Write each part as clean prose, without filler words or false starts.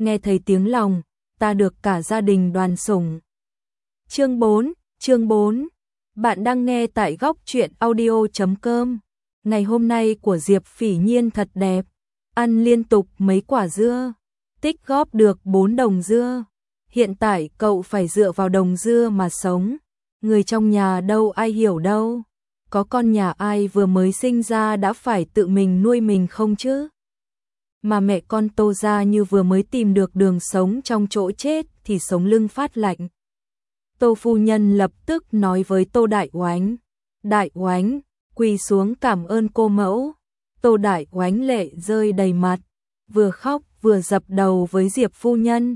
nghe thấy tiếng lòng, ta được cả gia đình đoàn sủng. Chương 4. Bạn đang nghe tại góc truyện audio.com. Ngày hôm nay của Diệp Phỉ Nhiên thật đẹp, ăn liên tục mấy quả dưa, tích góp được 4 đồng dưa. Hiện tại cậu phải dựa vào đồng dưa mà sống, người trong nhà đâu ai hiểu đâu. Có con nhà ai vừa mới sinh ra đã phải tự mình nuôi mình không chứ? Mà mẹ con Tô gia như vừa mới tìm được đường sống trong chỗ chết thì sống lưng phát lạnh. Tô phu nhân lập tức nói với Tô Đại Oánh. Đại Oánh, quỳ xuống cảm ơn cô mẫu. Tô Đại Oánh lệ rơi đầy mặt, vừa khóc vừa dập đầu với Diệp phu nhân.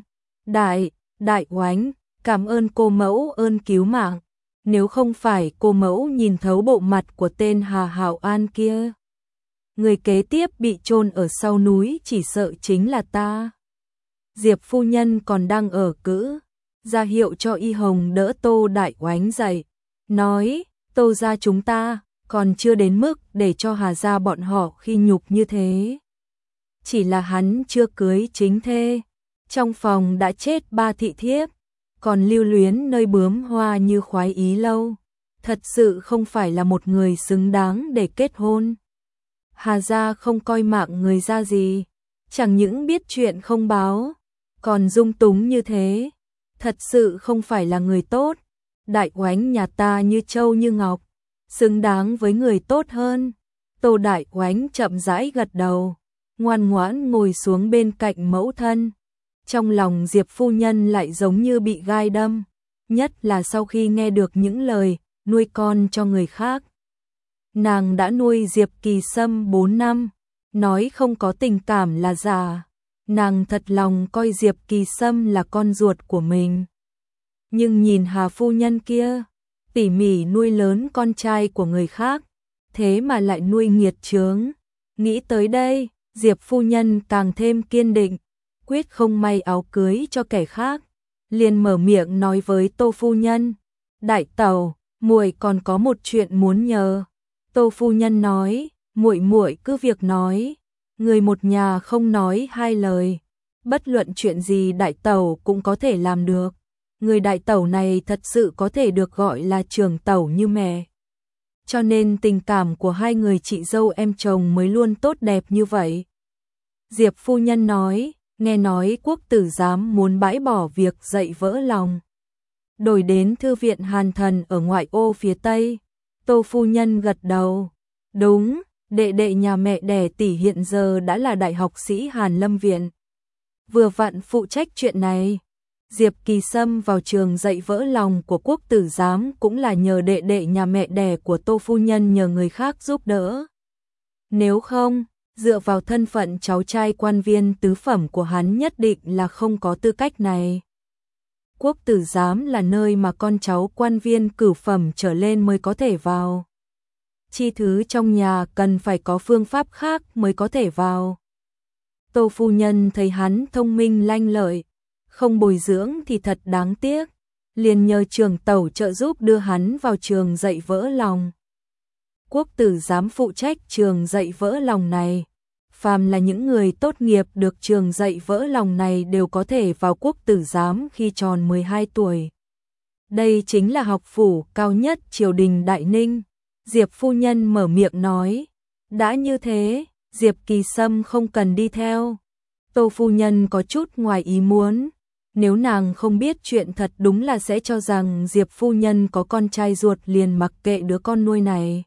Đại Oánh, cảm ơn cô mẫu ơn cứu mạng. Nếu không phải cô mẫu nhìn thấu bộ mặt của tên Hà Hạo An kia, người kế tiếp bị chôn ở sau núi chỉ sợ chính là ta. Diệp phu nhân còn đang ở cữ, ra hiệu cho Y Hồng đỡ Tô Đại Oánh dậy, nói, Tô gia chúng ta còn chưa đến mức để cho Hà gia bọn họ khi nhục như thế. Chỉ là hắn chưa cưới chính thê, trong phòng đã chết 3 thị thiếp, còn lưu luyến nơi bướm hoa như khoái ý lâu, thật sự không phải là một người xứng đáng để kết hôn. Hà gia không coi mạng người ra gì, chẳng những biết chuyện không báo, còn dung túng như thế, thật sự không phải là người tốt. Đại Oánh nhà ta như trâu như ngọc, xứng đáng với người tốt hơn. Tô Đại Oánh chậm rãi gật đầu, ngoan ngoãn ngồi xuống bên cạnh mẫu thân. Trong lòng Diệp phu nhân lại giống như bị gai đâm, nhất là sau khi nghe được những lời nuôi con cho người khác. Nàng đã nuôi Diệp Kỳ Sâm 4 năm, nói không có tình cảm là giả. Nàng thật lòng coi Diệp Kỳ Sâm là con ruột của mình. Nhưng nhìn Hà phu nhân kia, tỉ mỉ nuôi lớn con trai của người khác, thế mà lại nuôi nghiệt chướng. Nghĩ tới đây, Diệp phu nhân càng thêm kiên định, quyết không may áo cưới cho kẻ khác, liền mở miệng nói với Tô phu nhân, đại tẩu, muội còn có một chuyện muốn nhờ. Tô phu nhân nói, muội cứ việc nói, người một nhà không nói hai lời, bất luận chuyện gì đại tẩu cũng có thể làm được. Người đại tẩu này thật sự có thể được gọi là trưởng tẩu như mẹ. Cho nên tình cảm của hai người chị dâu em chồng mới luôn tốt đẹp như vậy. Diệp phu nhân nói, nghe nói quốc tử giám muốn bãi bỏ việc dạy vỡ lòng, đổi đến thư viện Hàn Thần ở ngoại ô phía Tây. Tô phu nhân gật đầu, đúng, đệ nhà mẹ đẻ tỷ hiện giờ đã là đại học sĩ Hàn Lâm Viện, vừa vặn phụ trách chuyện này. Diệp Kỳ Sâm vào trường dạy vỡ lòng của quốc tử giám cũng là nhờ đệ nhà mẹ đẻ của Tô phu nhân nhờ người khác giúp đỡ. Nếu không, dựa vào thân phận cháu trai quan viên tứ phẩm của hắn nhất định là không có tư cách này. Quốc tử giám là nơi mà con cháu quan viên cửu phẩm trở lên mới có thể vào. Chi thứ trong nhà cần phải có phương pháp khác mới có thể vào. Tô phu nhân thấy hắn thông minh lanh lợi, không bồi dưỡng thì thật đáng tiếc, liền nhờ trưởng tẩu trợ giúp đưa hắn vào trường dạy vỡ lòng. Quốc tử giám phụ trách trường dạy vỡ lòng này, phàm là những người tốt nghiệp được trường dạy vỡ lòng này đều có thể vào quốc tử giám khi tròn 12 tuổi. Đây chính là học phủ cao nhất triều đình Đại Ninh. Diệp phu nhân mở miệng nói, đã như thế, Diệp Kỳ Sâm không cần đi theo. Tô phu nhân có chút ngoài ý muốn, nếu nàng không biết chuyện thật đúng là sẽ cho rằng Diệp phu nhân có con trai ruột liền mặc kệ đứa con nuôi này.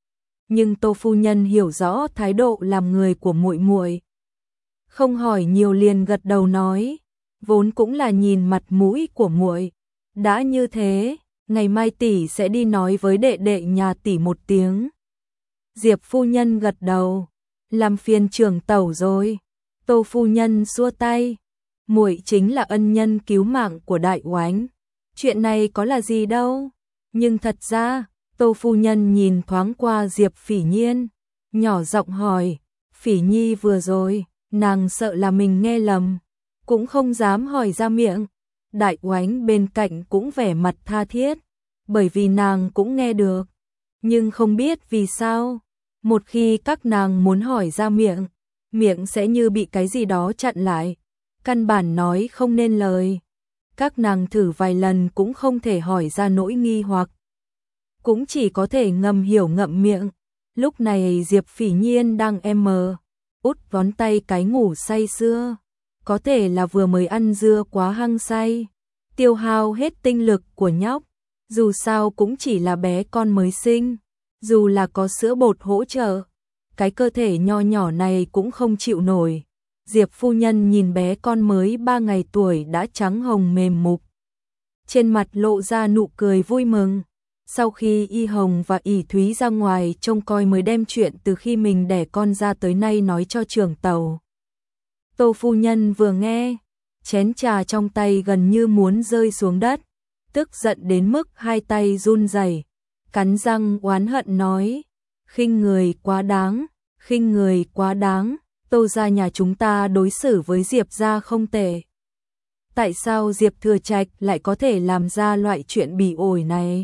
Nhưng Tô phu nhân hiểu rõ thái độ làm người của muội, không hỏi nhiều liền gật đầu nói, vốn cũng là nhìn mặt mũi của muội, đã như thế, ngày mai tỷ sẽ đi nói với đệ nhà tỷ một tiếng. Diệp phu nhân gật đầu, làm phiền trưởng tẩu rồi. Tô phu nhân xua tay, muội chính là ân nhân cứu mạng của Đại Oánh, chuyện này có là gì đâu. Nhưng thật ra, Tô phu nhân nhìn thoáng qua Diệp Phỉ Nhiên, nhỏ giọng hỏi, Phỉ Nhi vừa rồi, nàng sợ là mình nghe lầm, cũng không dám hỏi ra miệng. Đại Oánh bên cạnh cũng vẻ mặt tha thiết, bởi vì nàng cũng nghe được, nhưng không biết vì sao, một khi các nàng muốn hỏi ra miệng, miệng sẽ như bị cái gì đó chặn lại, căn bản nói không nên lời. Các nàng thử vài lần cũng không thể hỏi ra nỗi nghi hoặc, cũng chỉ có thể ngầm hiểu ngậm miệng. Lúc này Diệp Phỉ Nhiên đang út ngón tay cái ngủ say sưa, có thể là vừa mới ăn dưa quá hăng say, tiêu hao hết tinh lực của nhóc, dù sao cũng chỉ là bé con mới sinh, dù là có sữa bột hỗ trợ, cái cơ thể nho nhỏ này cũng không chịu nổi. Diệp phu nhân nhìn bé con mới 3 ngày tuổi đã trắng hồng mềm mục, trên mặt lộ ra nụ cười vui mừng. Sau khi Y Hồng và ỷ Thúy ra ngoài trông coi mới đem chuyện từ khi mình đẻ con ra tới nay nói cho trưởng tàu. Tô phu nhân vừa nghe, chén trà trong tay gần như muốn rơi xuống đất, tức giận đến mức hai tay run rẩy, cắn răng oán hận nói: khinh người quá đáng, khinh người quá đáng, Tô gia nhà chúng ta đối xử với Diệp gia không tệ. Tại sao Diệp Thừa Trạch lại có thể làm ra loại chuyện bỉ ổi này?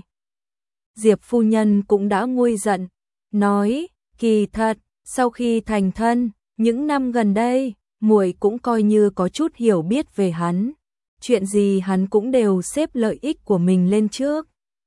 Diệp phu nhân cũng đã nguôi giận, nói: kỳ thật, sau khi thành thân, những năm gần đây, muội cũng coi như có chút hiểu biết về hắn, chuyện gì hắn cũng đều xếp lợi ích của mình lên trước,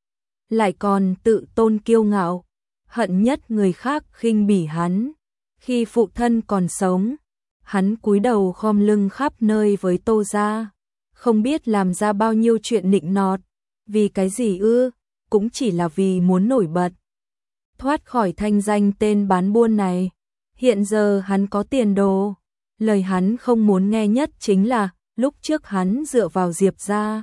lại còn tự tôn kiêu ngạo, hận nhất người khác khinh bỉ hắn. Khi phụ thân còn sống, hắn cúi đầu khom lưng khắp nơi với Tô gia, không biết làm ra bao nhiêu chuyện nịnh nọt, vì cái gì ư? Cũng chỉ là vì muốn nổi bật, thoát khỏi thanh danh tên bán buôn này. Hiện giờ hắn có tiền đồ, lời hắn không muốn nghe nhất chính là lúc trước hắn dựa vào Diệp gia.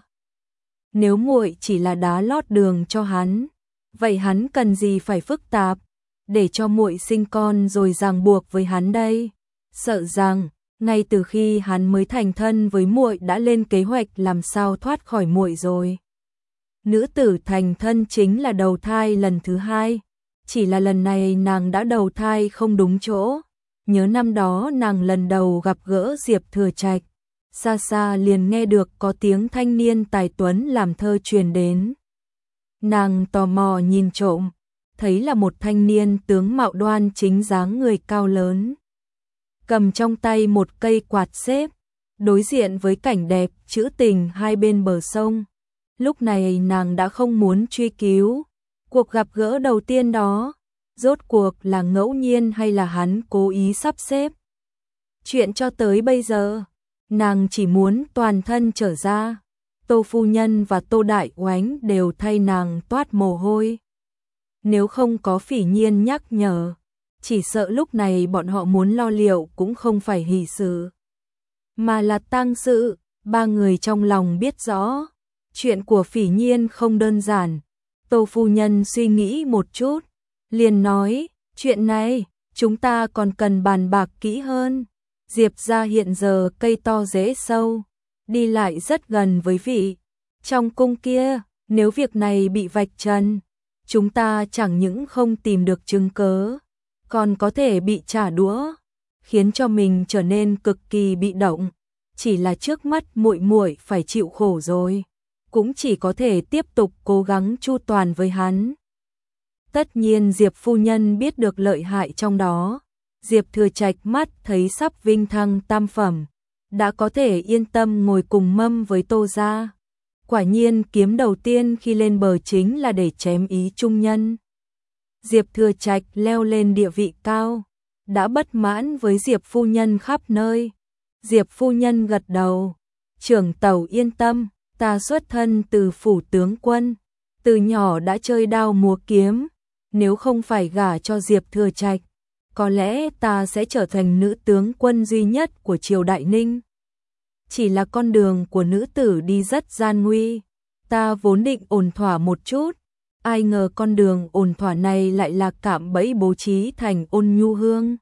Nếu muội chỉ là đá lót đường cho hắn, vậy hắn cần gì phải phức tạp, để cho muội sinh con rồi ràng buộc với hắn đây? Sợ rằng ngay từ khi hắn mới thành thân với muội đã lên kế hoạch làm sao thoát khỏi muội rồi. Nữ tử thành thân chính là đầu thai lần thứ hai, chỉ là lần này nàng đã đầu thai không đúng chỗ. Nhớ năm đó nàng lần đầu gặp gỡ Diệp Thừa Trạch, xa xa liền nghe được có tiếng thanh niên tài tuấn làm thơ truyền đến. Nàng tò mò nhìn trộm, thấy là một thanh niên tướng mạo đoan chính, dáng người cao lớn, cầm trong tay một cây quạt xếp, đối diện với cảnh đẹp trữ tình hai bên bờ sông. Lúc này nàng đã không muốn truy cứu cuộc gặp gỡ đầu tiên đó rốt cuộc là ngẫu nhiên hay là hắn cố ý sắp xếp. Chuyện cho tới bây giờ, nàng chỉ muốn toàn thân trở ra. Tô phu nhân và Tô Đại Oánh đều thay nàng toát mồ hôi. Nếu không có Phỉ Nhiên nhắc nhở, chỉ sợ lúc này bọn họ muốn lo liệu cũng không phải hỷ sự, mà là tang sự. Ba người trong lòng biết rõ, chuyện của Phỉ Nhiên không đơn giản. Tô phu nhân suy nghĩ một chút, liền nói: chuyện này, chúng ta còn cần bàn bạc kỹ hơn. Diệp gia hiện giờ cây to rễ sâu, đi lại rất gần với vị trong cung kia, nếu việc này bị vạch trần, chúng ta chẳng những không tìm được chứng cớ, còn có thể bị trả đũa, khiến cho mình trở nên cực kỳ bị động. Chỉ là trước mắt muội muội phải chịu khổ rồi, cũng chỉ có thể tiếp tục cố gắng chu toàn với hắn. Tất nhiên Diệp phu nhân biết được lợi hại trong đó. Diệp Thừa Trạch mắt thấy sắp vinh thăng tam phẩm, đã có thể yên tâm ngồi cùng mâm với Tô gia. Quả nhiên kiếm đầu tiên khi lên bờ chính là để chém ý trung nhân. Diệp Thừa Trạch leo lên địa vị cao, đã bất mãn với Diệp phu nhân khắp nơi. Diệp phu nhân gật đầu: trưởng tàu yên tâm, ta xuất thân từ phủ tướng quân, từ nhỏ đã chơi đao múa kiếm, nếu không phải gả cho Diệp Thừa Trạch, có lẽ ta sẽ trở thành nữ tướng quân duy nhất của triều Đại Ninh. Chỉ là con đường của nữ tử đi rất gian nguy, ta vốn định ổn thỏa một chút, ai ngờ con đường ổn thỏa này lại là cạm bẫy bố trí thành Ôn Nhu Hương.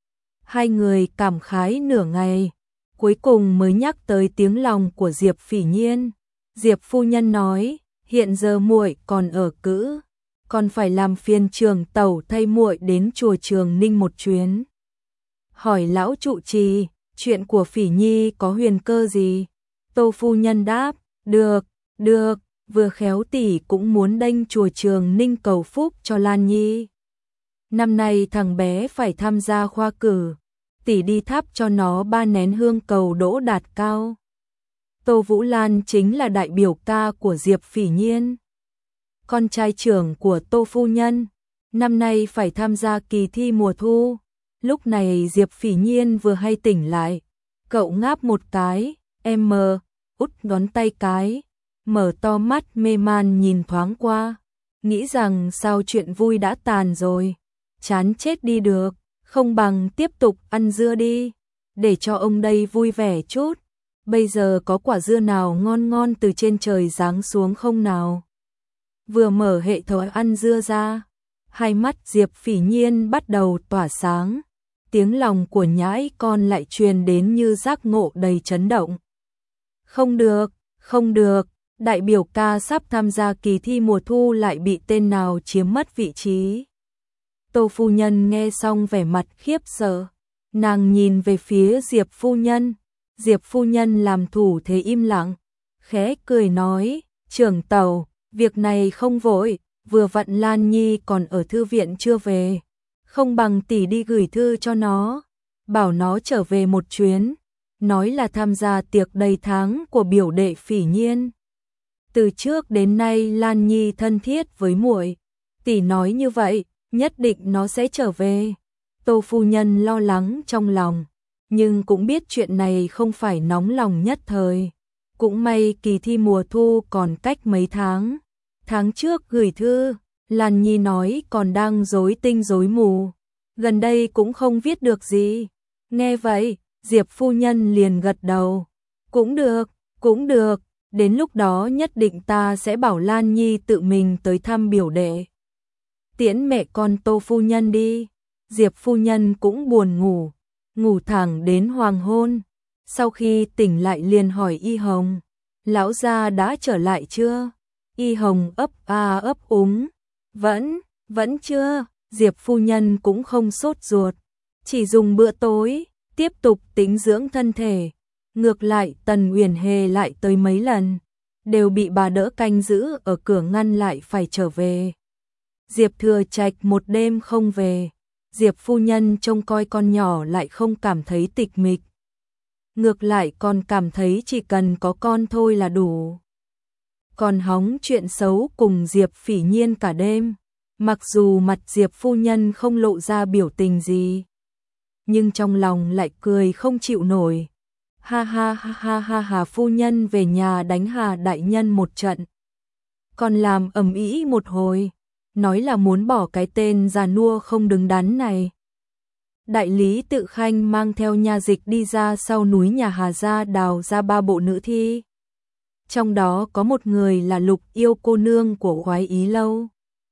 Hai người cảm khái nửa ngày, cuối cùng mới nhắc tới tiếng lòng của Diệp Phỉ Nhiên. Diệp phu nhân nói: hiện giờ muội còn ở cữ, còn phải làm phiền trường tẩu thay muội đến chùa Trường Ninh một chuyến. Hỏi lão trụ trì, chuyện của Phỉ Nhi có huyền cơ gì? Tô phu nhân đáp: được, được, vừa khéo tỷ cũng muốn đanh chùa Trường Ninh cầu phúc cho Lan Nhi. Năm nay thằng bé phải tham gia khoa cử, tỷ đi thắp cho nó 3 nén hương cầu đỗ đạt cao. Tô Vũ Lan chính là đại biểu ca của Diệp Phỉ Nhiên, con trai trưởng của Tô phu nhân, năm nay phải tham gia kỳ thi mùa thu. Lúc này Diệp Phỉ Nhiên vừa hay tỉnh lại, cậu ngáp một cái, út ngón tay cái, mở to mắt mê man nhìn thoáng qua, nghĩ rằng sao chuyện vui đã tàn rồi, chán chết đi được, không bằng tiếp tục ăn dưa đi, để cho ông đây vui vẻ chút. Bây giờ có quả dưa nào ngon ngon từ trên trời giáng xuống không nào? Vừa mở hệ thống ăn dưa ra, hai mắt Diệp Phỉ Nhiên bắt đầu tỏa sáng, tiếng lòng của nhãi con lại truyền đến như giác ngộ đầy chấn động. Không được, không được, đại biểu ca sắp tham gia kỳ thi mùa thu lại bị tên nào chiếm mất vị trí. Tô phu nhân nghe xong vẻ mặt khiếp sợ, nàng nhìn về phía Diệp phu nhân. Diệp phu nhân làm thủ thế im lặng, khẽ cười nói, trưởng tàu, việc này không vội, vừa vặn Lan Nhi còn ở thư viện chưa về, không bằng tỷ đi gửi thư cho nó, bảo nó trở về một chuyến, nói là tham gia tiệc đầy tháng của biểu đệ Phỉ Nhiên. Từ trước đến nay Lan Nhi thân thiết với muội, tỷ nói như vậy, nhất định nó sẽ trở về. Tô phu nhân lo lắng trong lòng, nhưng cũng biết chuyện này không phải nóng lòng nhất thời. Cũng may kỳ thi mùa thu còn cách mấy tháng. Tháng trước gửi thư, Lan Nhi nói còn đang rối tinh rối mù. Gần đây cũng không viết được gì. Nghe vậy, Diệp phu nhân liền gật đầu. Cũng được, đến lúc đó nhất định ta sẽ bảo Lan Nhi tự mình tới thăm biểu đệ. Tiễn mẹ con Tô phu nhân đi. Diệp phu nhân cũng buồn ngủ thẳng đến hoàng hôn. Sau khi tỉnh lại liền hỏi Y Hồng, lão gia đã trở lại chưa? Y Hồng ấp úng, vẫn chưa. Diệp phu nhân cũng không sốt ruột, chỉ dùng bữa tối, tiếp tục tĩnh dưỡng thân thể. Ngược lại Tần Uyển Hề lại tới mấy lần, đều bị bà đỡ canh giữ ở cửa ngăn lại phải trở về. Diệp Thừa Trạch một đêm không về, Diệp phu nhân trông coi con nhỏ lại không cảm thấy tịch mịch. Ngược lại còn cảm thấy chỉ cần có con thôi là đủ. Còn hóng chuyện xấu cùng Diệp Phỉ Nhiên cả đêm, mặc dù mặt Diệp phu nhân không lộ ra biểu tình gì, nhưng trong lòng lại cười không chịu nổi. Ha, phu nhân về nhà đánh Hà đại nhân một trận, còn làm ầm ĩ một hồi, nói là muốn bỏ cái tên già nua không đứng đắn này. Đại lý Tự Khanh mang theo nha dịch đi ra sau núi nhà Hà gia đào ra 3 bộ nữ thi. Trong đó có một người là Lục Yêu cô nương của Khoái Ý lâu.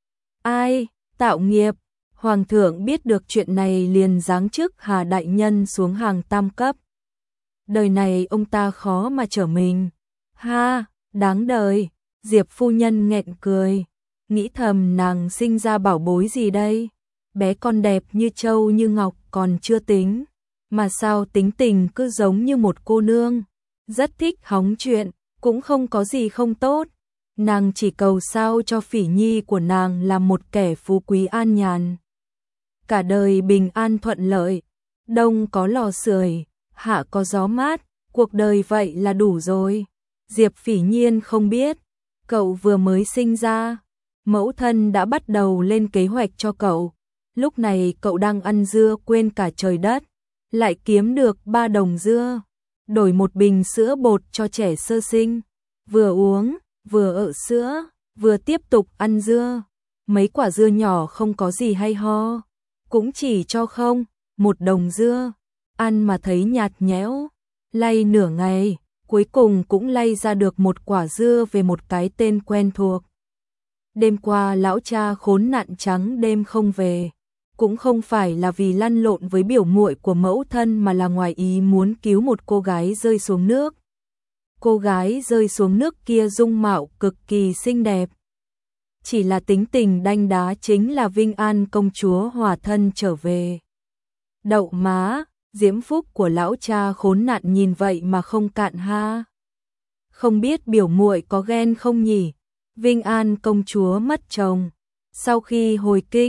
Ai, tạo nghiệp, hoàng thượng biết được chuyện này liền giáng chức Hà đại nhân xuống hàng tam cấp. Đời này ông ta khó mà trở mình. Ha, đáng đời. Diệp phu nhân nghẹn cười, nghĩ thầm nàng sinh ra bảo bối gì đây? Bé con đẹp như trâu như ngọc còn chưa tính, mà sao tính tình cứ giống như một cô nương, rất thích hóng chuyện, cũng không có gì không tốt. Nàng chỉ cầu sao cho Phỉ Nhi của nàng là một kẻ phú quý an nhàn, cả đời bình an thuận lợi, đông có lò sưởi, hạ có gió mát, cuộc đời vậy là đủ rồi. Diệp Phỉ Nhiên không biết, cậu vừa mới sinh ra, mẫu thân đã bắt đầu lên kế hoạch cho cậu. Lúc này cậu đang ăn dưa quên cả trời đất, lại kiếm được 3 đồng dưa, đổi một bình sữa bột cho trẻ sơ sinh, vừa uống, vừa ợ sữa, vừa tiếp tục ăn dưa. Mấy quả dưa nhỏ không có gì hay ho, cũng chỉ cho 1 đồng dưa, ăn mà thấy nhạt nhẽo, lay nửa ngày, cuối cùng cũng lay ra được một quả dưa về một cái tên quen thuộc. Đêm qua lão cha khốn nạn trắng đêm không về, cũng không phải là vì lăn lộn với biểu muội của mẫu thân mà là ngoài ý muốn cứu một cô gái rơi xuống nước. Cô gái rơi xuống nước kia dung mạo cực kỳ xinh đẹp. Chỉ là tính tình đanh đá chính là Vinh An công chúa hòa thân trở về. Đậu má, diễm phúc của lão cha khốn nạn nhìn vậy mà không cạn ha. Không biết biểu muội có ghen không nhỉ? Vinh An công chúa mất chồng, sau khi hồi kinh,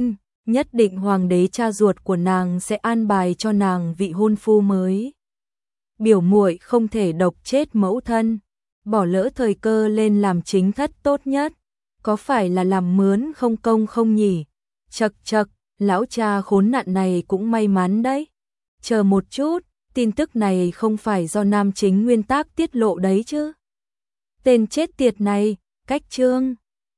nhất định hoàng đế cha ruột của nàng sẽ an bài cho nàng vị hôn phu mới. Biểu muội không thể độc chết mẫu thân, bỏ lỡ thời cơ lên làm chính thất tốt nhất, có phải là làm mướn không công không nhỉ? Chậc chậc, lão cha khốn nạn này cũng may mắn đấy. Chờ một chút, tin tức này không phải do nam chính nguyên tác tiết lộ đấy chứ? Tên chết tiệt này, cách chương